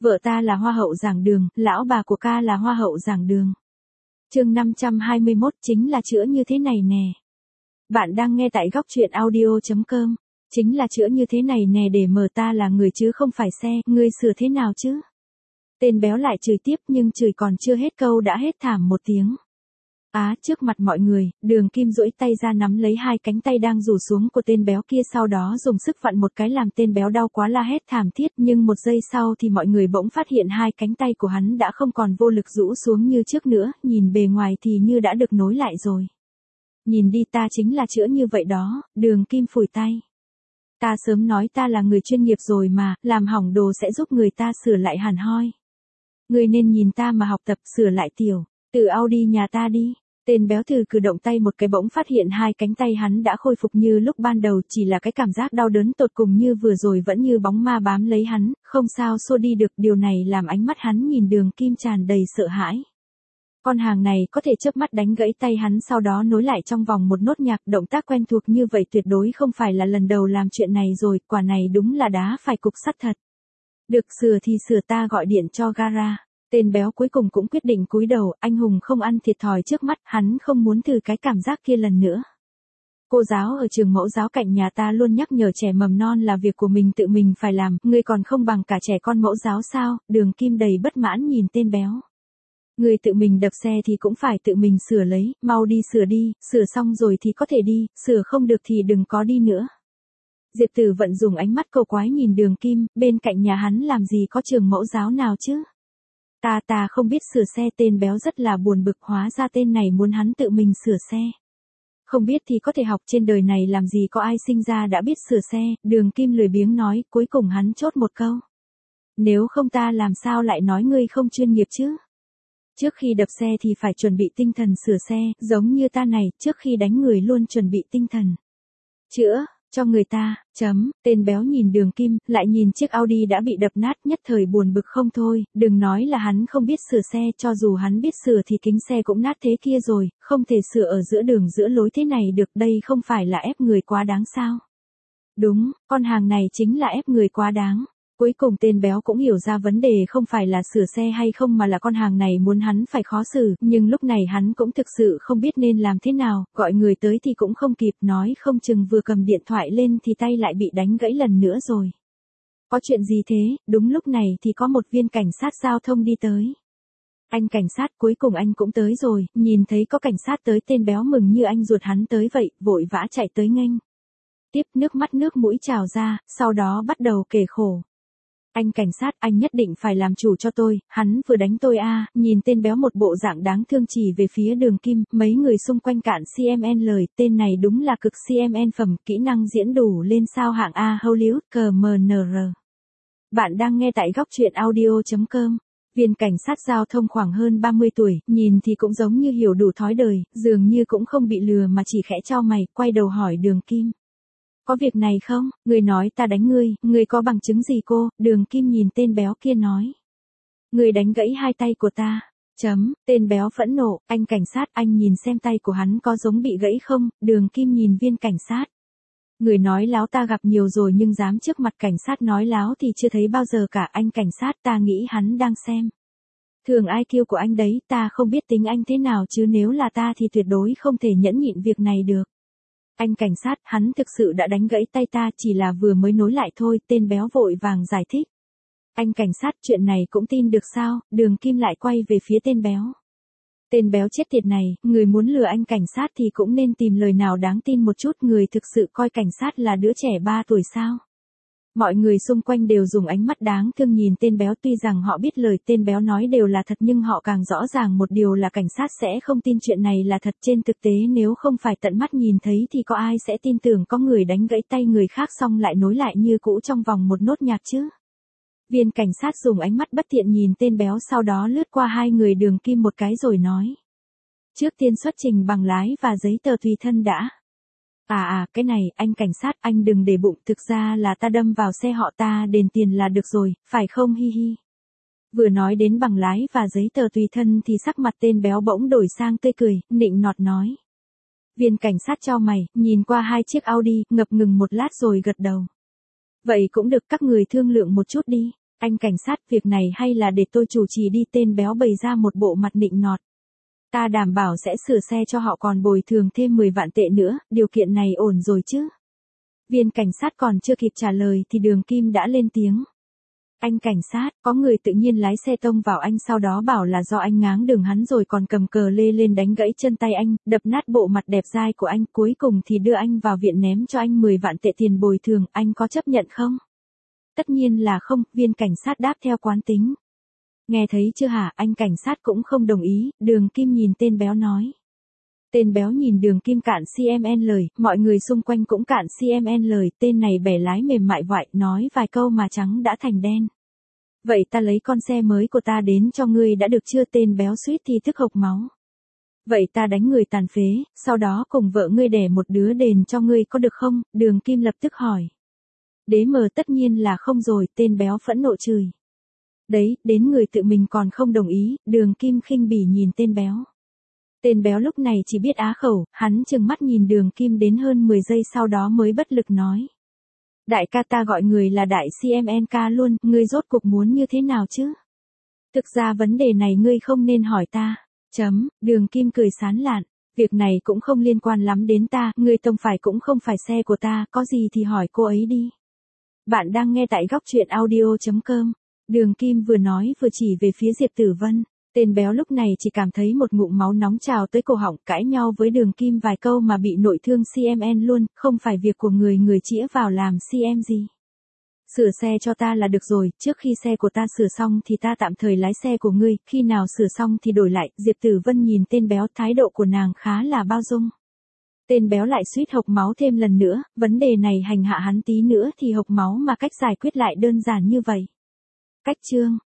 Vợ ta là hoa hậu giảng đường, lão bà của ca là hoa hậu giảng đường. Chương 521 chính là chữa như thế này nè. Bạn đang nghe tại góc truyện audio.com. Chính là chữa như thế này nè, để mở ta là người chứ không phải xe, ngươi sửa thế nào chứ? Tên béo lại chửi tiếp, nhưng chửi còn chưa hết câu đã hét thảm một tiếng. Trước mặt mọi người, Đường Kim duỗi tay ra nắm lấy hai cánh tay đang rủ xuống của tên béo kia, sau đó dùng sức vặn một cái làm tên béo đau quá la hét thảm thiết, nhưng một giây sau thì mọi người bỗng phát hiện hai cánh tay của hắn đã không còn vô lực rũ xuống như trước nữa, nhìn bề ngoài thì như đã được nối lại rồi. Nhìn đi, ta chính là chữa như vậy đó. Đường Kim phủi tay. Ta sớm nói ta là người chuyên nghiệp rồi mà, làm hỏng đồ sẽ giúp người ta sửa lại hẳn hoi. Người nên nhìn ta mà học tập sửa lại tiểu, từ Audi nhà ta đi. Tên béo từ cử động tay một cái bỗng phát hiện hai cánh tay hắn đã khôi phục như lúc ban đầu, chỉ là cái cảm giác đau đớn tột cùng như vừa rồi vẫn như bóng ma bám lấy hắn, không sao xua đi được. Điều này làm ánh mắt hắn nhìn Đường Kim tràn đầy sợ hãi. Con hàng này có thể chớp mắt đánh gãy tay hắn, sau đó nối lại trong vòng một nốt nhạc, động tác quen thuộc như vậy tuyệt đối không phải là lần đầu làm chuyện này rồi, quả này đúng là đá phải cục sắt thật. Được, sửa thì sửa, ta gọi điện cho gara. Tên béo cuối cùng cũng quyết định cúi đầu, anh hùng không ăn thiệt thòi trước mắt, hắn không muốn thử cái cảm giác kia lần nữa. Cô giáo ở trường mẫu giáo cạnh nhà ta luôn nhắc nhở trẻ mầm non là việc của mình tự mình phải làm, ngươi còn không bằng cả trẻ con mẫu giáo sao? Đường Kim đầy bất mãn nhìn tên béo. Ngươi tự mình đập xe thì cũng phải tự mình sửa lấy, mau đi sửa đi, sửa xong rồi thì có thể đi, sửa không được thì đừng có đi nữa. Diệp Tử Vận dùng ánh mắt cầu quái nhìn Đường Kim, bên cạnh nhà hắn làm gì có trường mẫu giáo nào chứ? Ta không biết sửa xe. Tên béo rất là buồn bực, hóa ra tên này muốn hắn tự mình sửa xe. Không biết thì có thể học, trên đời này làm gì có ai sinh ra đã biết sửa xe. Đường Kim lười biếng nói, cuối cùng hắn chốt một câu. Nếu không ta làm sao lại nói ngươi không chuyên nghiệp chứ? Trước khi đập xe thì phải chuẩn bị tinh thần sửa xe, giống như ta này, trước khi đánh người luôn chuẩn bị tinh thần chữa cho người ta. Tên béo nhìn Đường Kim, lại nhìn chiếc Audi đã bị đập nát, nhất thời buồn bực không thôi. Đừng nói là hắn không biết sửa xe, cho dù hắn biết sửa thì kính xe cũng nát thế kia rồi, không thể sửa ở giữa đường giữa lối thế này được, đây không phải là ép người quá đáng sao? Đúng, con hàng này chính là ép người quá đáng. Cuối cùng tên béo cũng hiểu ra vấn đề không phải là sửa xe hay không mà là con hàng này muốn hắn phải khó xử, nhưng lúc này hắn cũng thực sự không biết nên làm thế nào, gọi người tới thì cũng không kịp, nói không chừng vừa cầm điện thoại lên thì tay lại bị đánh gãy lần nữa rồi. Có chuyện gì thế? Đúng lúc này thì có một viên cảnh sát giao thông đi tới. Anh cảnh sát, cuối cùng anh cũng tới rồi. Nhìn thấy có cảnh sát tới, tên béo mừng như anh ruột hắn tới vậy, vội vã chạy tới nghênh tiếp, nước mắt nước mũi trào ra, sau đó bắt đầu kể khổ. Anh cảnh sát, anh nhất định phải làm chủ cho tôi, hắn vừa đánh tôi à. Nhìn tên béo một bộ dạng đáng thương chỉ về phía Đường Kim, mấy người xung quanh cạn CMN lời, tên này đúng là cực CMN phẩm, kỹ năng diễn đủ lên sao hạng A Hollywood CMNR. Bạn đang nghe tại góc truyện audio.com. Viên cảnh sát giao thông khoảng hơn 30 tuổi, nhìn thì cũng giống như hiểu đủ thói đời, dường như cũng không bị lừa mà chỉ khẽ chau mày, quay đầu hỏi Đường Kim. Có việc này không? Người nói ta đánh ngươi có bằng chứng gì cô? Đường Kim nhìn tên béo kia nói. Ngươi đánh gãy hai tay của ta. Tên béo phẫn nộ, anh cảnh sát, anh nhìn xem tay của hắn có giống bị gãy không? Đường Kim nhìn viên cảnh sát. Người nói láo ta gặp nhiều rồi nhưng dám trước mặt cảnh sát nói láo thì chưa thấy bao giờ cả. Anh cảnh sát, ta nghĩ hắn đang xem thường IQ của anh đấy, ta không biết tính anh thế nào chứ nếu là ta thì tuyệt đối không thể nhẫn nhịn việc này được. Anh cảnh sát, hắn thực sự đã đánh gãy tay ta, chỉ là vừa mới nối lại thôi. Tên béo vội vàng giải thích. Anh cảnh sát, chuyện này cũng tin được sao? Đường Kim lại quay về phía tên béo. Tên béo chết tiệt này, người muốn lừa anh cảnh sát thì cũng nên tìm lời nào đáng tin một chút, người thực sự coi cảnh sát là đứa trẻ 3 tuổi sao? Mọi người xung quanh đều dùng ánh mắt đáng thương nhìn tên béo, tuy rằng họ biết lời tên béo nói đều là thật nhưng họ càng rõ ràng một điều là cảnh sát sẽ không tin chuyện này là thật. Trên thực tế nếu không phải tận mắt nhìn thấy thì có ai sẽ tin tưởng có người đánh gãy tay người khác xong lại nối lại như cũ trong vòng một nốt nhạc chứ? Viên cảnh sát dùng ánh mắt bất thiện nhìn tên béo, sau đó lướt qua hai người Đường Kim một cái rồi nói. Trước tiên xuất trình bằng lái và giấy tờ tùy thân đã. Cái này, anh cảnh sát, anh đừng để bụng, thực ra là ta đâm vào xe họ, ta đền tiền là được rồi, phải không? Hi hi. Vừa nói đến bằng lái và giấy tờ tùy thân thì sắc mặt tên béo bỗng đổi sang tươi cười, nịnh nọt nói. Viên cảnh sát chau mày, nhìn qua hai chiếc Audi, ngập ngừng một lát rồi gật đầu. Vậy cũng được, các người thương lượng một chút đi. Anh cảnh sát, việc này hay là để tôi chủ trì đi, tên béo bày ra một bộ mặt nịnh nọt. Ta đảm bảo sẽ sửa xe cho họ còn bồi thường thêm 10 vạn tệ nữa, điều kiện này ổn rồi chứ? Viên cảnh sát còn chưa kịp trả lời thì Đường Kim đã lên tiếng. Anh cảnh sát, có người tự nhiên lái xe tông vào anh, sau đó bảo là do anh ngáng đường hắn, rồi còn cầm cờ lê lên đánh gãy chân tay anh, đập nát bộ mặt đẹp dai của anh, cuối cùng thì đưa anh vào viện ném cho anh 10 vạn tệ tiền bồi thường, anh có chấp nhận không? Tất nhiên là không, viên cảnh sát đáp theo quán tính. Nghe thấy chưa hả? Anh cảnh sát cũng không đồng ý, Đường Kim nhìn tên béo nói. Tên béo nhìn Đường Kim cạn CMN lời, mọi người xung quanh cũng cạn CMN lời, tên này bẻ lái mềm mại vại, nói vài câu mà trắng đã thành đen. Vậy ta lấy con xe mới của ta đến cho ngươi đã được chưa? Tên béo suýt thì tức hộc máu. Vậy ta đánh người tàn phế, sau đó cùng vợ ngươi đẻ một đứa đền cho ngươi có được không? Đường Kim lập tức hỏi. Đế mờ, tất nhiên là không rồi, tên béo phẫn nộ chửi. Đấy, đến người tự mình còn không đồng ý, Đường Kim khinh bỉ nhìn tên béo. Tên béo lúc này chỉ biết á khẩu, hắn trừng mắt nhìn Đường Kim đến hơn 10 giây sau đó mới bất lực nói. Đại ca, ta gọi người là đại CMNK luôn, ngươi rốt cuộc muốn như thế nào chứ? Thực ra vấn đề này ngươi không nên hỏi ta. Đường Kim cười sán lạn. Việc này cũng không liên quan lắm đến ta, ngươi tông phải cũng không phải xe của ta, có gì thì hỏi cô ấy đi. Bạn đang nghe tại góc truyện audio.com. Đường Kim vừa nói vừa chỉ về phía Diệp Tử Vân. Tên béo lúc này chỉ cảm thấy một ngụm máu nóng trào tới cổ họng, cãi nhau với Đường Kim vài câu mà bị nội thương CMN luôn, không phải việc của người chĩa vào làm CM gì. Sửa xe cho ta là được rồi, trước khi xe của ta sửa xong thì ta tạm thời lái xe của ngươi, khi nào sửa xong thì đổi lại. Diệp Tử Vân nhìn tên béo, thái độ của nàng khá là bao dung. Tên béo lại suýt hộc máu thêm lần nữa, vấn đề này hành hạ hắn tí nữa thì hộc máu mà cách giải quyết lại đơn giản như vậy. Cách chương